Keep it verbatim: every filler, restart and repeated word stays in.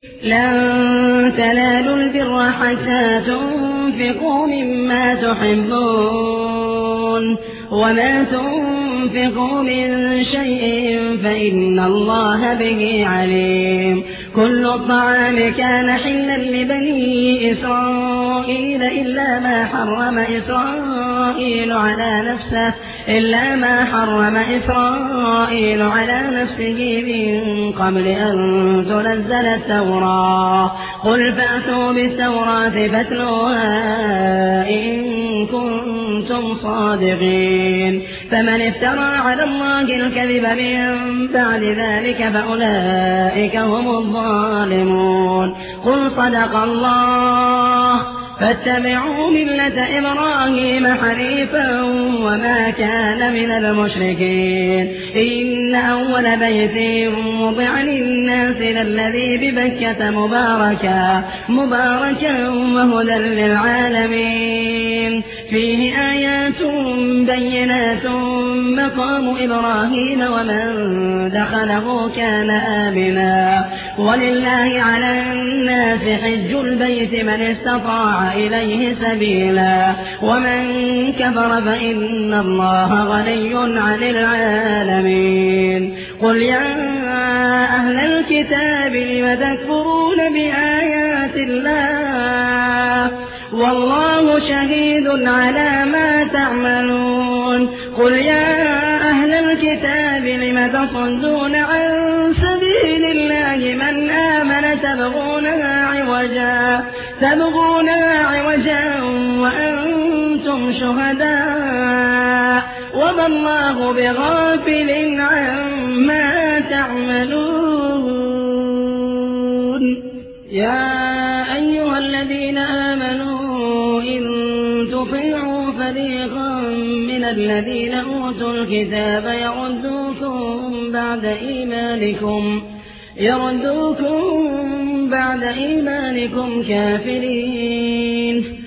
لن تنالوا البر حتى تنفقوا مما تحبون وما تنفقوا من شيء فإن الله به عليم. كل الطعام كان حلا لبني إسرائيل إلا ما حرم إسرائيل على نفسه إلا ما حرم إسرائيل على نفسه من قبل أن تنزل التوراة. قل فأتوا بالتوراة فاتلوها إن كنتم صادقين. فمن افترى على الله الكذب من بعد ذلك فأولئك هم الظالمون. قل صدق الله فاتبعوا ملة إبراهيم حنيفا وما كان من المشركين. إن أول بيت وضع للناس للذي ببكة مباركا مباركا وهدى للعالمين. فيه آيات بينات مقام إبراهيم ومن دخله كان آمنا. ولله على الناس حج البيت من استطاع إليه سبيلا ومن كفر فإن الله غني عن العالمين. قل يا أهل الكتاب لم تكفرون بآيات الله والله شهيد على ما تعملون. قل يا أهل الكتاب لم تصدون عن سبيل الله من آمن تبغونها عوجا تبغونها عوجا وأنتم شهداء وما الله بغافل عما تعملون. يا أيها الذين آمنوا إن تطيعوا فريقا من الذين أوتوا الكتاب يردوكم بعد إيمانكم يردوكم بعد إيمانكم كافرين